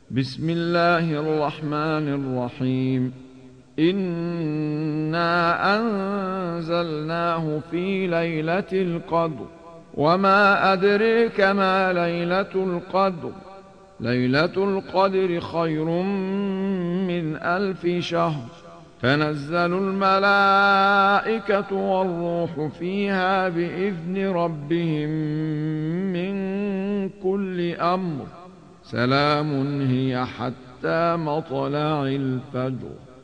بسم الله الرحمن الرحيم. إنا أنزلناه في ليلة القدر، وما أدريك ما ليلة القدر. ليلة القدر خير من 1000 شهر. تنزل الملائكة والروح فيها بإذن ربهم من كل أمر. سلام هي حتى مطلع الفجر.